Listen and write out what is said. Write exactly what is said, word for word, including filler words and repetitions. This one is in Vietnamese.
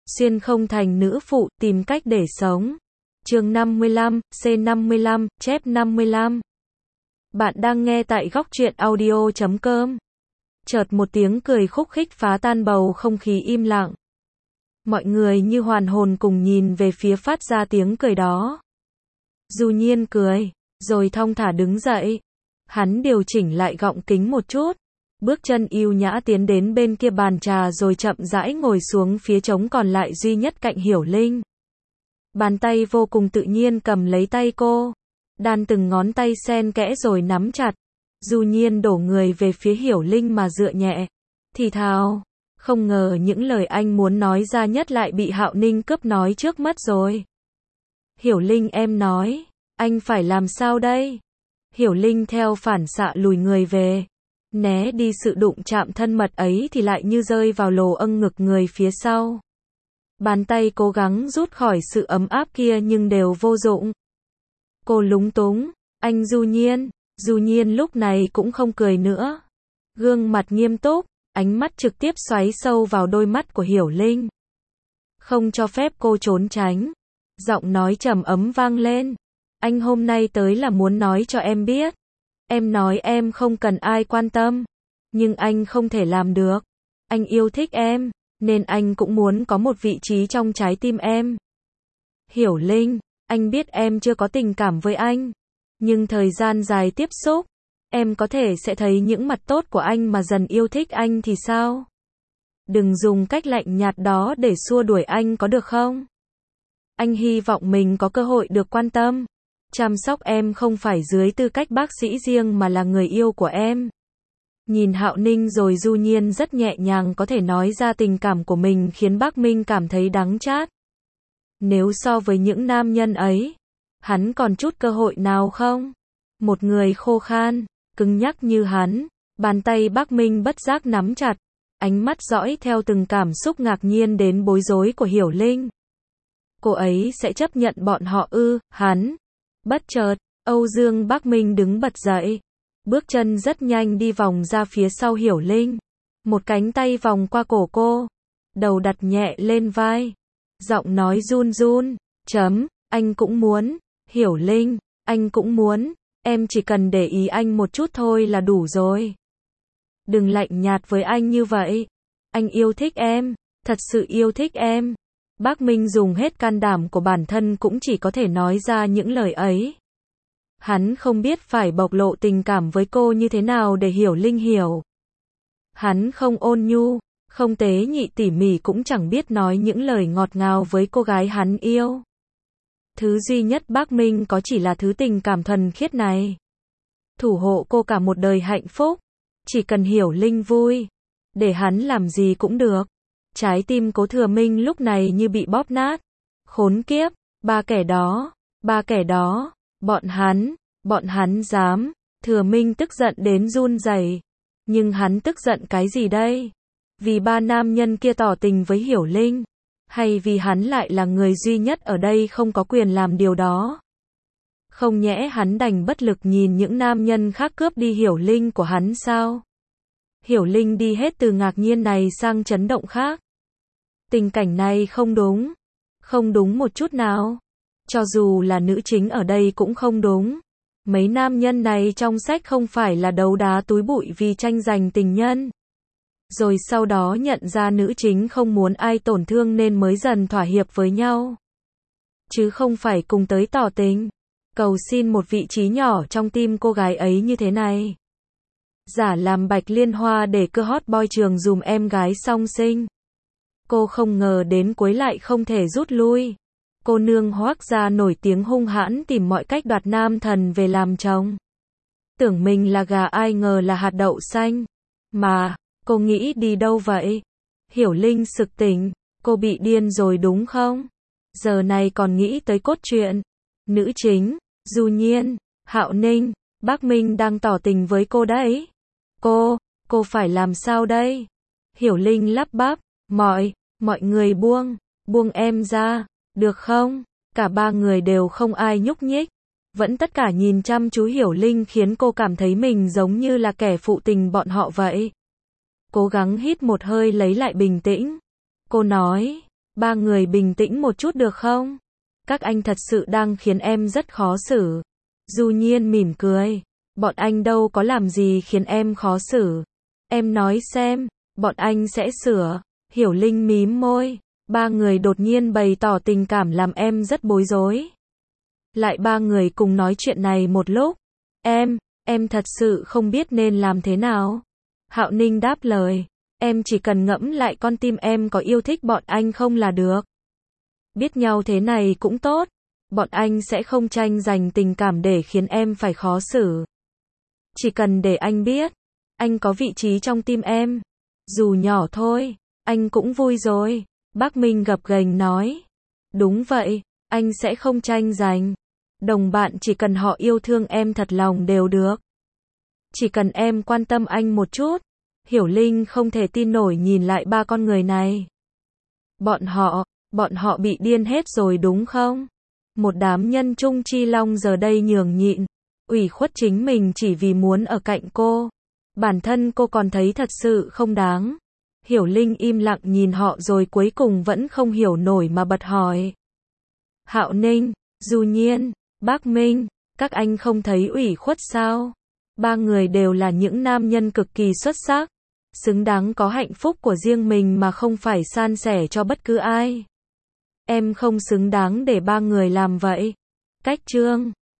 Xuyên không thành nữ phụ, tìm cách để sống. Chương năm mươi lăm, C năm mươi lăm, chép năm mươi lăm. Bạn đang nghe tại góc truyện audio chấm com. Chợt một tiếng cười khúc khích phá tan bầu không khí im lặng. Mọi người như hoàn hồn cùng nhìn về phía phát ra tiếng cười đó. Du Nhiên cười, rồi thong thả đứng dậy. Hắn điều chỉnh lại gọng kính một chút, bước chân yêu nhã tiến đến bên kia bàn trà rồi chậm rãi ngồi xuống phía trống còn lại duy nhất cạnh Hiểu Linh. Bàn tay vô cùng tự nhiên cầm lấy tay cô, đan từng ngón tay xen kẽ rồi nắm chặt. Du Nhiên đổ người về phía Hiểu Linh mà dựa nhẹ, thì thào, không ngờ những lời anh muốn nói ra nhất lại bị Hạo Ninh cướp nói trước mất rồi. Hiểu Linh em nói, anh phải làm sao đây? Hiểu Linh theo phản xạ lùi người về, né đi sự đụng chạm thân mật ấy thì lại như rơi vào lồ âng ngực người phía sau. Bàn tay cố gắng rút khỏi sự ấm áp kia nhưng đều vô dụng. Cô lúng túng, anh Du Nhiên, Du Nhiên lúc này cũng không cười nữa. Gương mặt nghiêm túc, ánh mắt trực tiếp xoáy sâu vào đôi mắt của Hiểu Linh. Không cho phép cô trốn tránh. Giọng nói trầm ấm vang lên. Anh hôm nay tới là muốn nói cho em biết. Em nói em không cần ai quan tâm. Nhưng anh không thể làm được. Anh yêu thích em, nên anh cũng muốn có một vị trí trong trái tim em. Hiểu Linh, anh biết em chưa có tình cảm với anh. Nhưng thời gian dài tiếp xúc, em có thể sẽ thấy những mặt tốt của anh mà dần yêu thích anh thì sao? Đừng dùng cách lạnh nhạt đó để xua đuổi anh có được không? Anh hy vọng mình có cơ hội được quan tâm, chăm sóc em không phải dưới tư cách bác sĩ riêng mà là người yêu của em. Nhìn Hạo Ninh rồi Du Nhiên rất nhẹ nhàng có thể nói ra tình cảm của mình khiến Bác Minh cảm thấy đắng chát. Nếu so với những nam nhân ấy, hắn còn chút cơ hội nào không? Một người khô khan, cứng nhắc như hắn, bàn tay Bác Minh bất giác nắm chặt, ánh mắt dõi theo từng cảm xúc ngạc nhiên đến bối rối của Hiểu Linh. Cô ấy sẽ chấp nhận bọn họ ư? Hắn. Bất chợt, Âu Dương Bác Minh đứng bật dậy, bước chân rất nhanh đi vòng ra phía sau Hiểu Linh. Một cánh tay vòng qua cổ cô, đầu đặt nhẹ lên vai, giọng nói run run, chấm, anh cũng muốn, Hiểu Linh, anh cũng muốn, em chỉ cần để ý anh một chút thôi là đủ rồi. Đừng lạnh nhạt với anh như vậy, anh yêu thích em, thật sự yêu thích em. Bác Minh dùng hết can đảm của bản thân cũng chỉ có thể nói ra những lời ấy. Hắn không biết phải bộc lộ tình cảm với cô như thế nào để Hiểu Linh hiểu. Hắn không ôn nhu, không tế nhị tỉ mỉ cũng chẳng biết nói những lời ngọt ngào với cô gái hắn yêu. Thứ duy nhất Bác Minh có chỉ là thứ tình cảm thuần khiết này. Thủ hộ cô cả một đời hạnh phúc. Chỉ cần Hiểu Linh vui, để hắn làm gì cũng được. Trái tim Cố Thừa Minh lúc này như bị bóp nát. Khốn kiếp, ba kẻ đó, ba kẻ đó, bọn hắn, bọn hắn dám. Thừa Minh tức giận đến run rẩy. Nhưng hắn tức giận cái gì đây? Vì ba nam nhân kia tỏ tình với Hiểu Linh? Hay vì hắn lại là người duy nhất ở đây không có quyền làm điều đó? Không nhẽ hắn đành bất lực nhìn những nam nhân khác cướp đi Hiểu Linh của hắn sao? Hiểu Linh đi hết từ ngạc nhiên này sang chấn động khác. Tình cảnh này không đúng. Không đúng một chút nào. Cho dù là nữ chính ở đây cũng không đúng. Mấy nam nhân này trong sách không phải là đấu đá túi bụi vì tranh giành tình nhân. Rồi sau đó nhận ra nữ chính không muốn ai tổn thương nên mới dần thỏa hiệp với nhau. Chứ không phải cùng tới tỏ tình. Cầu xin một vị trí nhỏ trong tim cô gái ấy như thế này. Giả làm Bạch Liên Hoa để cơ hot boy trường dùm em gái song sinh. Cô không ngờ đến cuối lại không thể rút lui. Cô nương Hoắc gia nổi tiếng hung hãn tìm mọi cách đoạt nam thần về làm chồng. Tưởng mình là gà ai ngờ là hạt đậu xanh. Mà, cô nghĩ đi đâu vậy? Hiểu Linh sực tỉnh, cô bị điên rồi đúng không? Giờ này còn nghĩ tới cốt truyện. Nữ chính, Du Nhiên, Hạo Ninh, Bác Minh đang tỏ tình với cô đấy. Cô, cô phải làm sao đây? Hiểu Linh lắp bắp, mọi, mọi người buông, buông em ra, được không? Cả ba người đều không ai nhúc nhích. Vẫn tất cả nhìn chăm chú Hiểu Linh khiến cô cảm thấy mình giống như là kẻ phụ tình bọn họ vậy. Cố gắng hít một hơi lấy lại bình tĩnh. Cô nói, Ba người bình tĩnh một chút được không? Các anh thật sự đang khiến em rất khó xử. Du Nhiên mỉm cười. Bọn anh đâu có làm gì khiến em khó xử. Em nói xem, bọn anh sẽ sửa. Hiểu Linh mím môi. Ba người đột nhiên bày tỏ tình cảm làm em rất bối rối. Lại ba người cùng nói chuyện này một lúc. Em, em thật sự không biết nên làm thế nào. Hạo Ninh đáp lời. Em chỉ cần ngẫm lại con tim em có yêu thích bọn anh không là được. Biết nhau thế này cũng tốt. Bọn anh sẽ không tranh giành tình cảm để khiến em phải khó xử. Chỉ cần để anh biết, anh có vị trí trong tim em. Dù nhỏ thôi, anh cũng vui rồi. Bác Minh gập ghềnh nói. Đúng vậy, anh sẽ không tranh giành. Đồng bạn chỉ cần họ yêu thương em thật lòng đều được. Chỉ cần em quan tâm anh một chút. Hiểu Linh không thể tin nổi nhìn lại ba con người này. Bọn họ, bọn họ bị điên hết rồi đúng không? Một đám nhân trung chi long giờ đây nhường nhịn, ủy khuất chính mình chỉ vì muốn ở cạnh cô. Bản thân cô còn thấy thật sự không đáng. Hiểu Linh im lặng nhìn họ rồi cuối cùng vẫn không hiểu nổi mà bật hỏi. Hạo Ninh, Du Nhiên, Bác Minh, các anh không thấy ủy khuất sao? Ba người đều là những nam nhân cực kỳ xuất sắc, xứng đáng có hạnh phúc của riêng mình mà không phải san sẻ cho bất cứ ai. Em không xứng đáng để ba người làm vậy. Cách chương